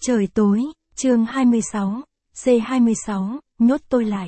Trời tối, chương 26, C26, nhốt tôi lại.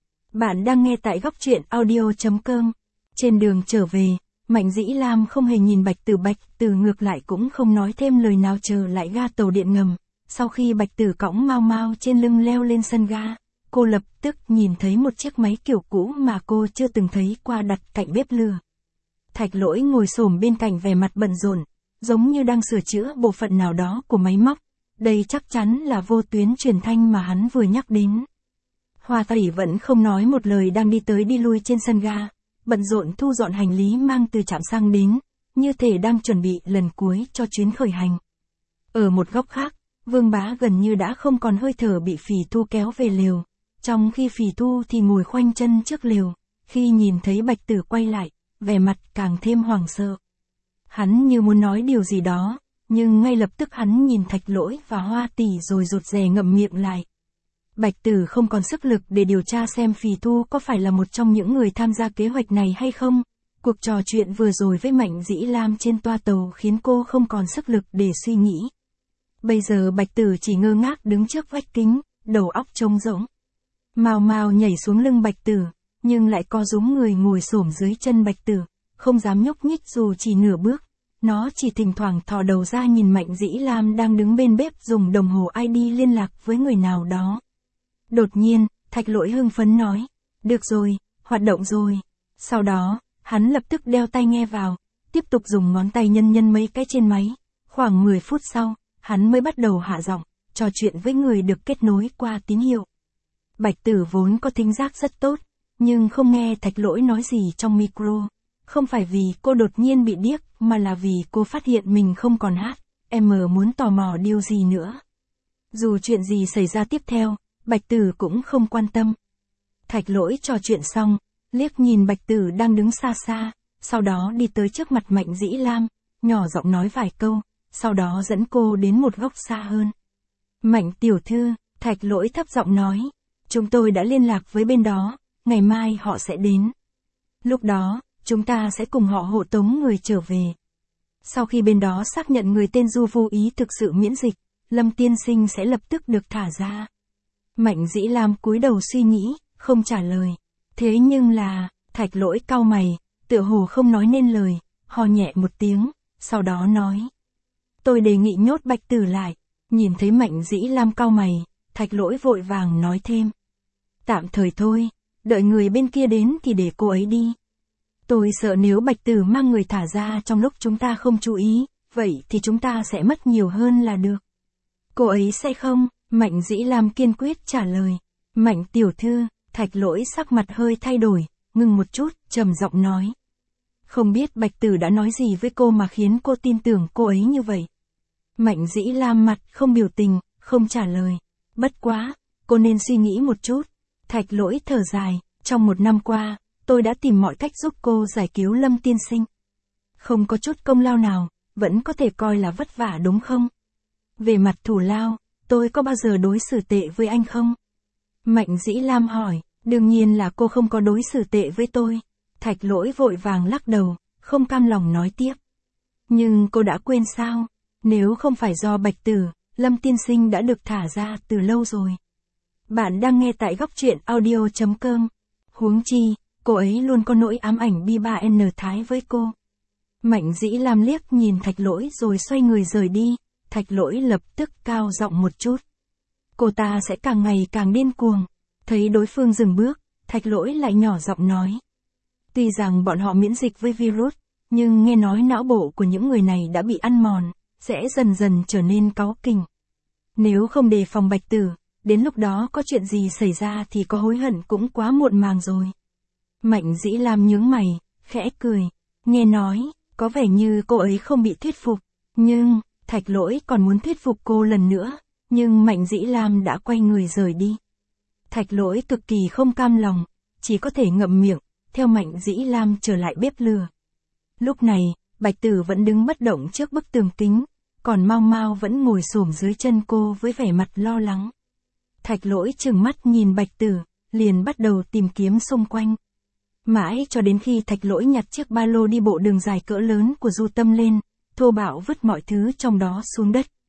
Bạn đang nghe tại góc truyện audio.com. Trên đường trở về, Mạnh Dĩ Lam không hề nhìn Bạch Tử ngược lại cũng không nói thêm lời nào chờ lại ga tàu điện ngầm. Sau khi Bạch Tử cõng Mao Mao trên lưng leo lên sân ga, cô lập tức nhìn thấy một chiếc máy kiểu cũ mà cô chưa từng thấy qua đặt cạnh bếp lửa. Thạch Lỗi ngồi xổm bên cạnh vẻ mặt bận rộn, giống như đang sửa chữa bộ phận nào đó của máy móc. Đây chắc chắn là vô tuyến truyền thanh mà hắn vừa nhắc đến. Hoa Tỷ vẫn không nói một lời đang đi tới đi lui trên sân ga, bận rộn thu dọn hành lý mang từ trạm xăng đến, như thể đang chuẩn bị lần cuối cho chuyến khởi hành. Ở một góc khác, Vương Bá gần như đã không còn hơi thở bị Phỉ Thu kéo về lều, trong khi Phỉ Thu thì ngồi khoanh chân trước lều, khi nhìn thấy Bạch Tử quay lại, vẻ mặt càng thêm hoảng sợ. Hắn như muốn nói điều gì đó, nhưng ngay lập tức hắn nhìn Thạch Lỗi và Hoa Tỷ rồi rụt rè ngậm miệng lại. Bạch Tử không còn sức lực để điều tra xem Phỉ Thu có phải là một trong những người tham gia kế hoạch này hay không. Cuộc trò chuyện vừa rồi với Mạnh Dĩ Lam trên toa tàu khiến cô không còn sức lực để suy nghĩ. Bây giờ Bạch Tử chỉ ngơ ngác đứng trước vách kính, đầu óc trống rỗng. Mao Mao nhảy xuống lưng Bạch Tử, nhưng lại co rúm người ngồi xổm dưới chân Bạch Tử, không dám nhúc nhích dù chỉ nửa bước. Nó chỉ thỉnh thoảng thò đầu ra nhìn Mạnh Dĩ Lam đang đứng bên bếp dùng đồng hồ ID liên lạc với người nào đó. Đột nhiên, Thạch Lỗi hưng phấn nói, được rồi, hoạt động rồi. Sau đó, hắn lập tức đeo tai nghe vào, tiếp tục dùng ngón tay nhân mấy cái trên máy. Khoảng 10 phút sau, hắn mới bắt đầu hạ giọng, trò chuyện với người được kết nối qua tín hiệu. Bạch Tử vốn có thính giác rất tốt, nhưng không nghe Thạch Lỗi nói gì trong micro. Không phải vì cô đột nhiên bị điếc, mà là vì cô phát hiện mình không còn hát, muốn tò mò điều gì nữa. Dù chuyện gì xảy ra tiếp theo, Bạch Tử cũng không quan tâm. Thạch Lỗi trò chuyện xong, liếc nhìn Bạch Tử đang đứng xa xa, sau đó đi tới trước mặt Mạnh Dĩ Lam, nhỏ giọng nói vài câu, sau đó dẫn cô đến một góc xa hơn. Mạnh tiểu thư, Thạch Lỗi thấp giọng nói, chúng tôi đã liên lạc với bên đó, ngày mai họ sẽ đến. Lúc đó, chúng ta sẽ cùng họ hộ tống người trở về. Sau khi bên đó xác nhận người tên Du vô ý thực sự miễn dịch, Lâm tiên sinh sẽ lập tức được thả ra. Mạnh Dĩ Lam cúi đầu suy nghĩ, không trả lời. Thế nhưng là, Thạch Lỗi cau mày, tựa hồ không nói nên lời, hò nhẹ một tiếng, sau đó nói. Tôi đề nghị nhốt Bạch Tử lại. Nhìn thấy Mạnh Dĩ Lam cau mày, Thạch Lỗi vội vàng nói thêm. Tạm thời thôi, đợi người bên kia đến thì để cô ấy đi. Tôi sợ nếu Bạch Tử mang người thả ra trong lúc chúng ta không chú ý, vậy thì chúng ta sẽ mất nhiều hơn là được. Cô ấy sẽ không, Mạnh Dĩ Lam kiên quyết trả lời. Mạnh tiểu thư, Thạch Lỗi sắc mặt hơi thay đổi, ngừng một chút, trầm giọng nói. Không biết Bạch Tử đã nói gì với cô mà khiến cô tin tưởng cô ấy như vậy. Mạnh Dĩ Lam mặt không biểu tình, không trả lời. Bất quá, cô nên suy nghĩ một chút. Thạch Lỗi thở dài, trong 1 năm qua, tôi đã tìm mọi cách giúp cô giải cứu Lâm tiên sinh. Không có chút công lao nào, vẫn có thể coi là vất vả đúng không? Về mặt thù lao, tôi có bao giờ đối xử tệ với anh không? Mạnh Dĩ Lam hỏi, đương nhiên là cô không có đối xử tệ với tôi. Thạch Lỗi vội vàng lắc đầu, không cam lòng nói tiếp. Nhưng cô đã quên sao? Nếu không phải do Bạch Tử, Lâm tiên sinh đã được thả ra từ lâu rồi. Bạn đang nghe tại góc truyện audio.com. Huống chi, cô ấy luôn có nỗi ám ảnh bi-3N thái với cô. Mạnh Dĩ Lam liếc nhìn Thạch Lỗi rồi xoay người rời đi. Thạch Lỗi lập tức cao giọng một chút. Cô ta sẽ càng ngày càng điên cuồng. Thấy đối phương dừng bước, Thạch Lỗi lại nhỏ giọng nói. Tuy rằng bọn họ miễn dịch với virus, nhưng nghe nói não bộ của những người này đã bị ăn mòn, sẽ dần dần trở nên cáu kỉnh. Nếu không đề phòng Bạch Tử, đến lúc đó có chuyện gì xảy ra thì có hối hận cũng quá muộn màng rồi. Mạnh Dĩ Lam nhướng mày, khẽ cười. Nghe nói, có vẻ như cô ấy không bị thuyết phục. Nhưng, Thạch Lỗi còn muốn thuyết phục cô lần nữa. Nhưng Mạnh Dĩ Lam đã quay người rời đi. Thạch Lỗi cực kỳ không cam lòng, chỉ có thể ngậm miệng, theo Mạnh Dĩ Lam trở lại bếp lửa. Lúc này, Bạch Tử vẫn đứng bất động trước bức tường kính, còn Mao Mao vẫn ngồi xổm dưới chân cô với vẻ mặt lo lắng. Thạch Lỗi trừng mắt nhìn Bạch Tử, liền bắt đầu tìm kiếm xung quanh. Mãi cho đến khi Thạch Lỗi nhặt chiếc ba lô đi bộ đường dài cỡ lớn của Du Tâm lên, thô bạo vứt mọi thứ trong đó xuống đất,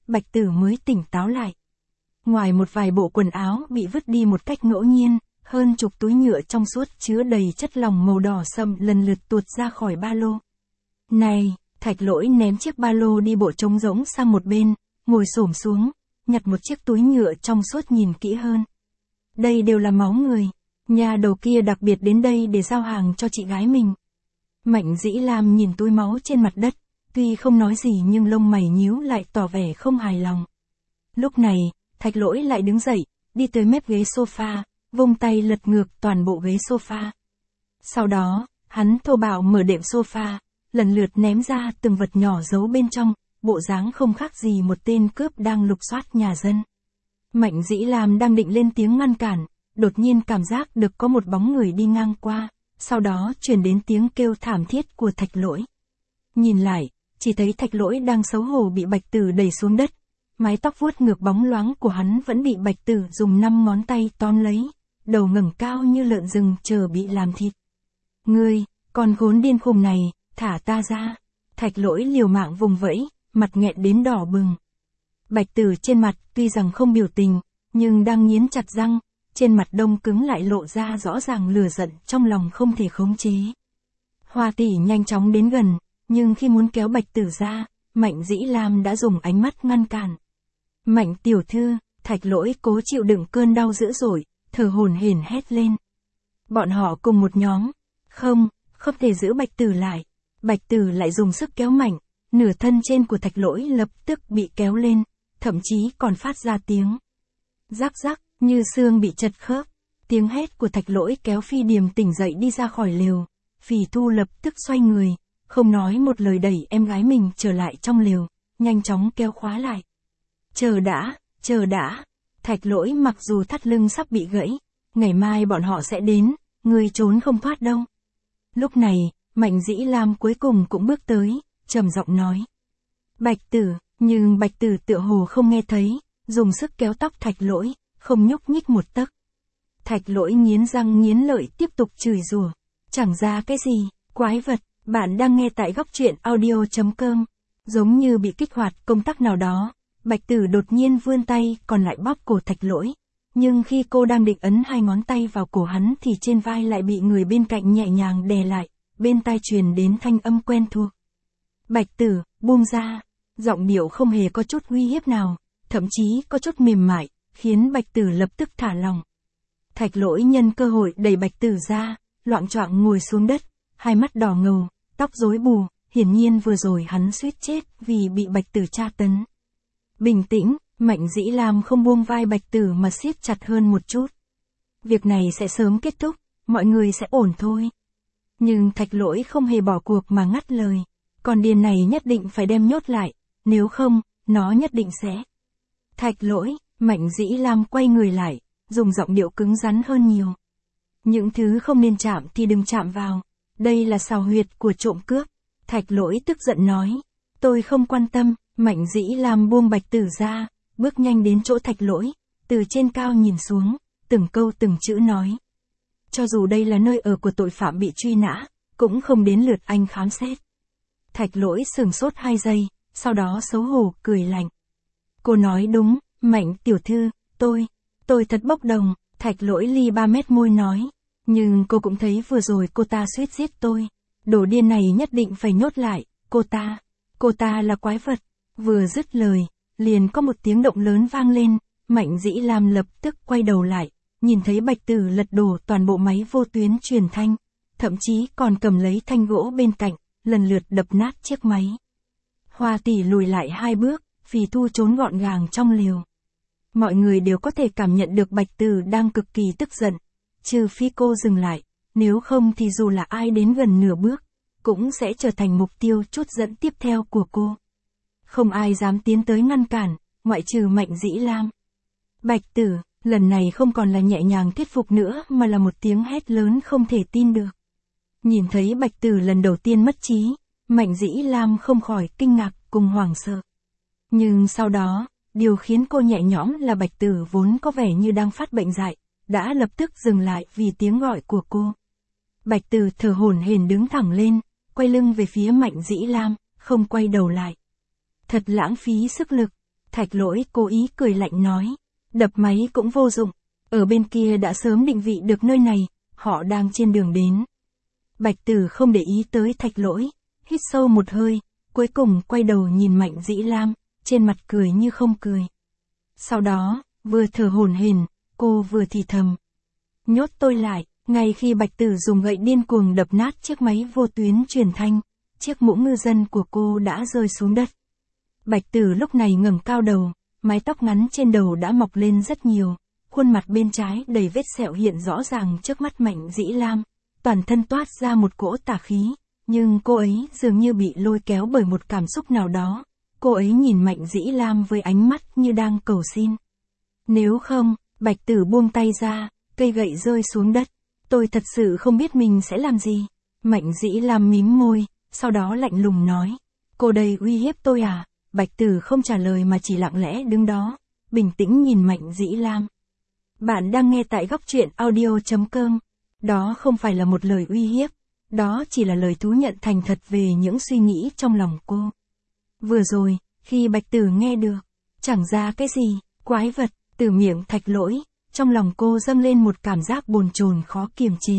Bạch Tử mới tỉnh táo lại. Ngoài một vài bộ quần áo bị vứt đi một cách ngẫu nhiên, hơn chục túi nhựa trong suốt chứa đầy chất lỏng màu đỏ sậm lần lượt tuột ra khỏi ba lô. Này, Thạch Lỗi ném chiếc ba lô đi bộ trống rỗng sang một bên, ngồi xổm xuống, nhặt một chiếc túi nhựa trong suốt nhìn kỹ hơn. Đây đều là máu người. Nhà đầu kia đặc biệt đến đây để giao hàng cho chị gái mình. Mạnh Dĩ Lam nhìn túi máu trên mặt đất, tuy không nói gì nhưng lông mày nhíu lại tỏ vẻ không hài lòng. Lúc này, Thạch Lỗi lại đứng dậy, đi tới mép ghế sofa, vung tay lật ngược toàn bộ ghế sofa. Sau đó, hắn thô bạo mở đệm sofa, lần lượt ném ra từng vật nhỏ giấu bên trong, bộ dáng không khác gì một tên cướp đang lục soát nhà dân. Mạnh Dĩ Lam đang định lên tiếng ngăn cản, đột nhiên cảm giác được có một bóng người đi ngang qua, sau đó truyền đến tiếng kêu thảm thiết của Thạch Lỗi. Nhìn lại, chỉ thấy Thạch Lỗi đang xấu hổ bị Bạch Tử đẩy xuống đất, mái tóc vuốt ngược bóng loáng của hắn vẫn bị Bạch Tử dùng 5 ngón tay tóm lấy, đầu ngẩng cao như lợn rừng chờ bị làm thịt. Ngươi, con khốn điên khùng này, thả ta ra. Thạch Lỗi liều mạng vùng vẫy, mặt nghẹn đến đỏ bừng. Bạch Tử trên mặt tuy rằng không biểu tình, nhưng đang nghiến chặt răng, trên mặt đông cứng lại lộ ra rõ ràng lửa giận trong lòng không thể khống chế. Hoa tỷ nhanh chóng đến gần, nhưng khi muốn kéo Bạch Tử ra, Mạnh Dĩ Lam đã dùng ánh mắt ngăn cản. Mạnh tiểu thư, Thạch Lỗi cố chịu đựng cơn đau dữ dội, thở hổn hển hét lên. Bọn họ cùng một nhóm. Không thể giữ Bạch Tử lại. Bạch Tử lại dùng sức kéo mạnh, nửa thân trên của Thạch Lỗi lập tức bị kéo lên, thậm chí còn phát ra tiếng rắc rắc, như xương bị chật khớp. Tiếng hét của Thạch Lỗi kéo Phi Điềm tỉnh dậy đi ra khỏi lều. Phỉ Thu lập tức xoay người, không nói một lời đẩy em gái mình trở lại trong lều, nhanh chóng kéo khóa lại. Chờ đã. Thạch Lỗi mặc dù thắt lưng sắp bị gãy, ngày mai bọn họ sẽ đến, ngươi trốn không thoát đâu. Lúc này, Mạnh Dĩ Lam cuối cùng cũng bước tới, trầm giọng nói. Bạch Tử, nhưng Bạch Tử tựa hồ không nghe thấy, dùng sức kéo tóc Thạch Lỗi, không nhúc nhích một tấc. Thạch Lỗi nghiến răng nghiến lợi tiếp tục chửi rủa. Chẳng ra cái gì, quái vật, bạn đang nghe tại góc truyện audio.com. Giống như bị kích hoạt công tắc nào đó, Bạch Tử đột nhiên vươn tay còn lại bóp cổ Thạch Lỗi. Nhưng khi cô đang định ấn 2 ngón tay vào cổ hắn thì trên vai lại bị người bên cạnh nhẹ nhàng đè lại, bên tai truyền đến thanh âm quen thuộc. Bạch Tử, buông ra. Giọng điệu không hề có chút uy hiếp nào, thậm chí có chút mềm mại, khiến Bạch Tử lập tức thả lòng. Thạch Lỗi nhân cơ hội đẩy Bạch Tử ra, loạng choạng ngồi xuống đất, hai mắt đỏ ngầu, tóc rối bù, hiển nhiên vừa rồi hắn suýt chết vì bị Bạch Tử tra tấn. Bình tĩnh, Mạnh Dĩ Lam không buông vai Bạch Tử mà siết chặt hơn một chút. Việc này sẽ sớm kết thúc, mọi người sẽ ổn thôi. Nhưng Thạch Lỗi không hề bỏ cuộc mà ngắt lời. Con điên này nhất định phải đem nhốt lại, nếu không, nó nhất định sẽ. Thạch Lỗi, Mạnh Dĩ Lam quay người lại, dùng giọng điệu cứng rắn hơn nhiều. Những thứ không nên chạm thì đừng chạm vào. Đây là sào huyệt của trộm cướp. Thạch Lỗi tức giận nói. Tôi không quan tâm. Mạnh Dĩ Lam buông Bạch Tử ra, bước nhanh đến chỗ Thạch Lỗi, từ trên cao nhìn xuống, từng câu từng chữ nói. Cho dù đây là nơi ở của tội phạm bị truy nã, cũng không đến lượt anh khám xét. Thạch Lỗi sửng sốt 2 giây, sau đó xấu hổ cười lạnh. Cô nói đúng, Mạnh tiểu thư, tôi thật bốc đồng. Thạch Lỗi ly 3 mét môi nói. Nhưng cô cũng thấy vừa rồi cô ta suýt giết tôi. Đồ điên này nhất định phải nhốt lại, cô ta là quái vật. Vừa dứt lời, liền có một tiếng động lớn vang lên, Mạnh Dĩ Lam lập tức quay đầu lại, nhìn thấy Bạch Tử lật đổ toàn bộ máy vô tuyến truyền thanh, thậm chí còn cầm lấy thanh gỗ bên cạnh, lần lượt đập nát chiếc máy. Hoa tỷ lùi lại 2 bước, Phỉ Thu trốn gọn gàng trong lều. Mọi người đều có thể cảm nhận được Bạch Tử đang cực kỳ tức giận, trừ phi cô dừng lại, nếu không thì dù là ai đến gần nửa bước, cũng sẽ trở thành mục tiêu chốt dẫn tiếp theo của cô. Không ai dám tiến tới ngăn cản, ngoại trừ Mạnh Dĩ Lam. Bạch Tử, lần này không còn là nhẹ nhàng thuyết phục nữa mà là một tiếng hét lớn không thể tin được. Nhìn thấy Bạch Tử lần đầu tiên mất trí, Mạnh Dĩ Lam không khỏi kinh ngạc cùng hoảng sợ. Nhưng sau đó, điều khiến cô nhẹ nhõm là Bạch Tử vốn có vẻ như đang phát bệnh dại, đã lập tức dừng lại vì tiếng gọi của cô. Bạch Tử thở hổn hển đứng thẳng lên, quay lưng về phía Mạnh Dĩ Lam, không quay đầu lại. Thật lãng phí sức lực. Thạch Lỗi cố ý cười lạnh nói. Đập máy cũng vô dụng. Ở bên kia đã sớm định vị được nơi này, họ đang trên đường đến. Bạch Tử không để ý tới Thạch Lỗi, hít sâu một hơi, cuối cùng quay đầu nhìn Mạnh Dĩ Lam, trên mặt cười như không cười. Sau đó, vừa thở hổn hển, cô vừa thì thầm. Nhốt tôi lại. Ngay khi Bạch Tử dùng gậy điên cuồng đập nát chiếc máy vô tuyến truyền thanh, chiếc mũ ngư dân của cô đã rơi xuống đất. Bạch Tử lúc này ngẩng cao đầu, mái tóc ngắn trên đầu đã mọc lên rất nhiều, khuôn mặt bên trái đầy vết sẹo hiện rõ ràng trước mắt Mạnh Dĩ Lam, toàn thân toát ra một cỗ tà khí, nhưng cô ấy dường như bị lôi kéo bởi một cảm xúc nào đó, cô ấy nhìn Mạnh Dĩ Lam với ánh mắt như đang cầu xin. Nếu không, Bạch Tử buông tay ra, cây gậy rơi xuống đất. Tôi thật sự không biết mình sẽ làm gì. Mạnh Dĩ Lam mím môi, sau đó lạnh lùng nói. Cô đây uy hiếp tôi à? Bạch Tử không trả lời mà chỉ lặng lẽ đứng đó, bình tĩnh nhìn Mạnh Dĩ Lam. Bạn đang nghe tại góc truyện audio.com. Đó không phải là một lời uy hiếp, đó chỉ là lời thú nhận thành thật về những suy nghĩ trong lòng cô. Vừa rồi, khi Bạch Tử nghe được, chẳng ra cái gì, quái vật, từ miệng Thạch Lỗi, trong lòng cô dâng lên một cảm giác bồn chồn khó kiềm chế.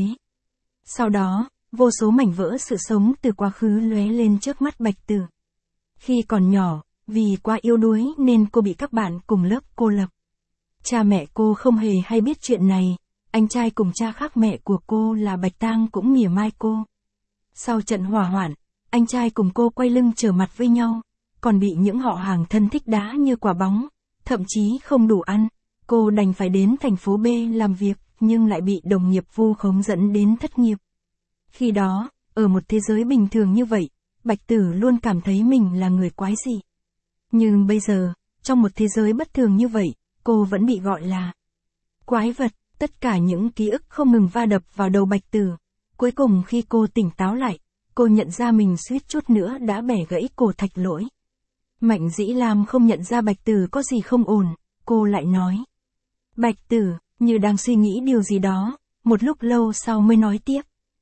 Sau đó, vô số mảnh vỡ sự sống từ quá khứ lóe lên trước mắt Bạch Tử. Khi còn nhỏ, vì quá yếu đuối nên cô bị các bạn cùng lớp cô lập. Cha mẹ cô không hề hay biết chuyện này, anh trai cùng cha khác mẹ của cô là Bạch Tang cũng mỉa mai cô. Sau trận hỏa hoạn, anh trai cùng cô quay lưng trở mặt với nhau, còn bị những họ hàng thân thích đá như quả bóng, thậm chí không đủ ăn. Cô đành phải đến thành phố B làm việc, nhưng lại bị đồng nghiệp vu khống dẫn đến thất nghiệp. Khi đó, ở một thế giới bình thường như vậy, Bạch Tử luôn cảm thấy mình là người quái dị. Nhưng bây giờ, trong một thế giới bất thường như vậy, cô vẫn bị gọi là quái vật. Tất cả những ký ức không ngừng va đập vào đầu Bạch Tử. Cuối cùng khi cô tỉnh táo lại, cô nhận ra mình suýt chút nữa đã bẻ gãy cổ Thạch Lỗi. Mạnh Dĩ Lam không nhận ra Bạch Tử có gì không ổn, cô lại nói. Bạch Tử, như đang suy nghĩ điều gì đó, một lúc lâu sau mới nói tiếp.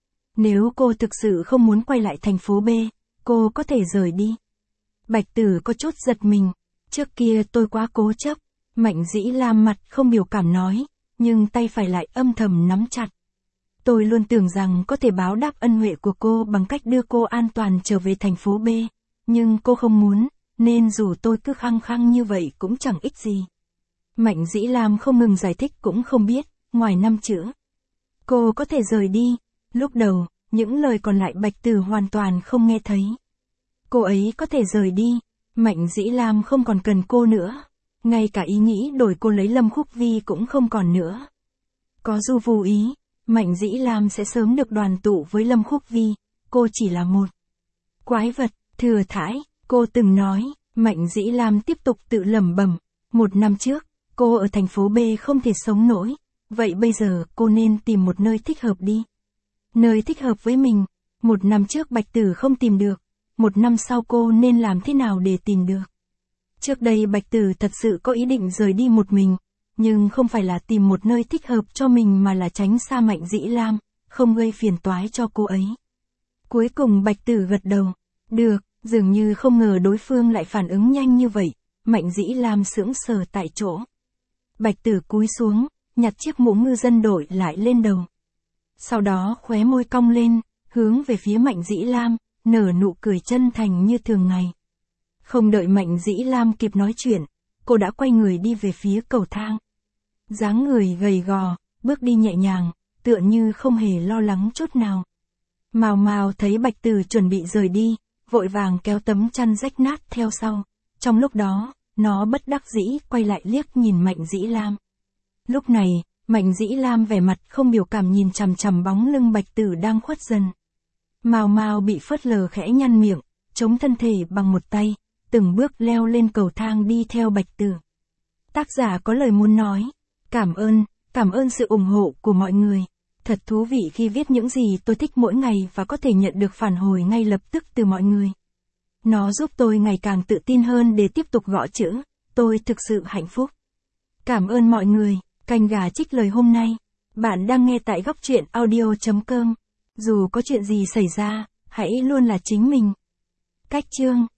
Nếu cô thực sự không muốn quay lại thành phố B, cô có thể rời đi. Bạch Tử có chút giật mình, trước kia tôi quá cố chấp. Mạnh Dĩ Lam mặt không biểu cảm nói, nhưng tay phải lại âm thầm nắm chặt. Tôi luôn tưởng rằng có thể báo đáp ân huệ của cô bằng cách đưa cô an toàn trở về thành phố B, nhưng cô không muốn, nên dù tôi cứ khăng khăng như vậy cũng chẳng ích gì. Mạnh Dĩ Lam không ngừng giải thích cũng không biết, ngoài 5 chữ. Cô có thể rời đi. Lúc đầu, những lời còn lại Bạch Tử hoàn toàn không nghe thấy. Cô ấy có thể rời đi. Mạnh Dĩ Lam không còn cần cô nữa. Ngay cả ý nghĩ đổi cô lấy Lâm Khúc Vi cũng không còn nữa. Có dù vô ý, Mạnh Dĩ Lam sẽ sớm được đoàn tụ với Lâm Khúc Vi. Cô chỉ là một quái vật, thừa thãi, cô từng nói. Mạnh Dĩ Lam tiếp tục tự lẩm bẩm. 1 năm trước, cô ở thành phố B không thể sống nổi. Vậy bây giờ cô nên tìm một nơi thích hợp đi. Nơi thích hợp với mình. 1 năm trước Bạch Tử không tìm được. 1 năm sau cô nên làm thế nào để tìm được? Trước đây Bạch Tử thật sự có ý định rời đi một mình. Nhưng không phải là tìm một nơi thích hợp cho mình mà là tránh xa Mạnh Dĩ Lam, không gây phiền toái cho cô ấy. Cuối cùng Bạch Tử gật đầu. Được, dường như không ngờ đối phương lại phản ứng nhanh như vậy. Mạnh Dĩ Lam sững sờ tại chỗ. Bạch Tử cúi xuống, nhặt chiếc mũ ngư dân đội lại lên đầu. Sau đó khóe môi cong lên, hướng về phía Mạnh Dĩ Lam, nở nụ cười chân thành như thường ngày. Không đợi Mạnh Dĩ Lam kịp nói chuyện, cô đã quay người đi về phía cầu thang. Dáng người gầy gò, bước đi nhẹ nhàng, tựa như không hề lo lắng chút nào. Mào Mào thấy Bạch Tử chuẩn bị rời đi, vội vàng kéo tấm chăn rách nát theo sau. Trong lúc đó, nó bất đắc dĩ quay lại liếc nhìn Mạnh Dĩ Lam. Lúc này, Mạnh Dĩ Lam vẻ mặt không biểu cảm nhìn chằm chằm bóng lưng Bạch Tử đang khuất dần. Mào Mào bị phớt lờ khẽ nhăn miệng, chống thân thể bằng một tay, từng bước leo lên cầu thang đi theo Bạch Tử. Tác giả có lời muốn nói. Cảm ơn sự ủng hộ của mọi người. Thật thú vị khi viết những gì tôi thích mỗi ngày và có thể nhận được phản hồi ngay lập tức từ mọi người. Nó giúp tôi ngày càng tự tin hơn để tiếp tục gõ chữ. Tôi thực sự hạnh phúc. Cảm ơn mọi người. Canh gà trích lời hôm nay. Bạn đang nghe tại góc truyện audio.com. Dù có chuyện gì xảy ra, hãy luôn là chính mình. Cách chương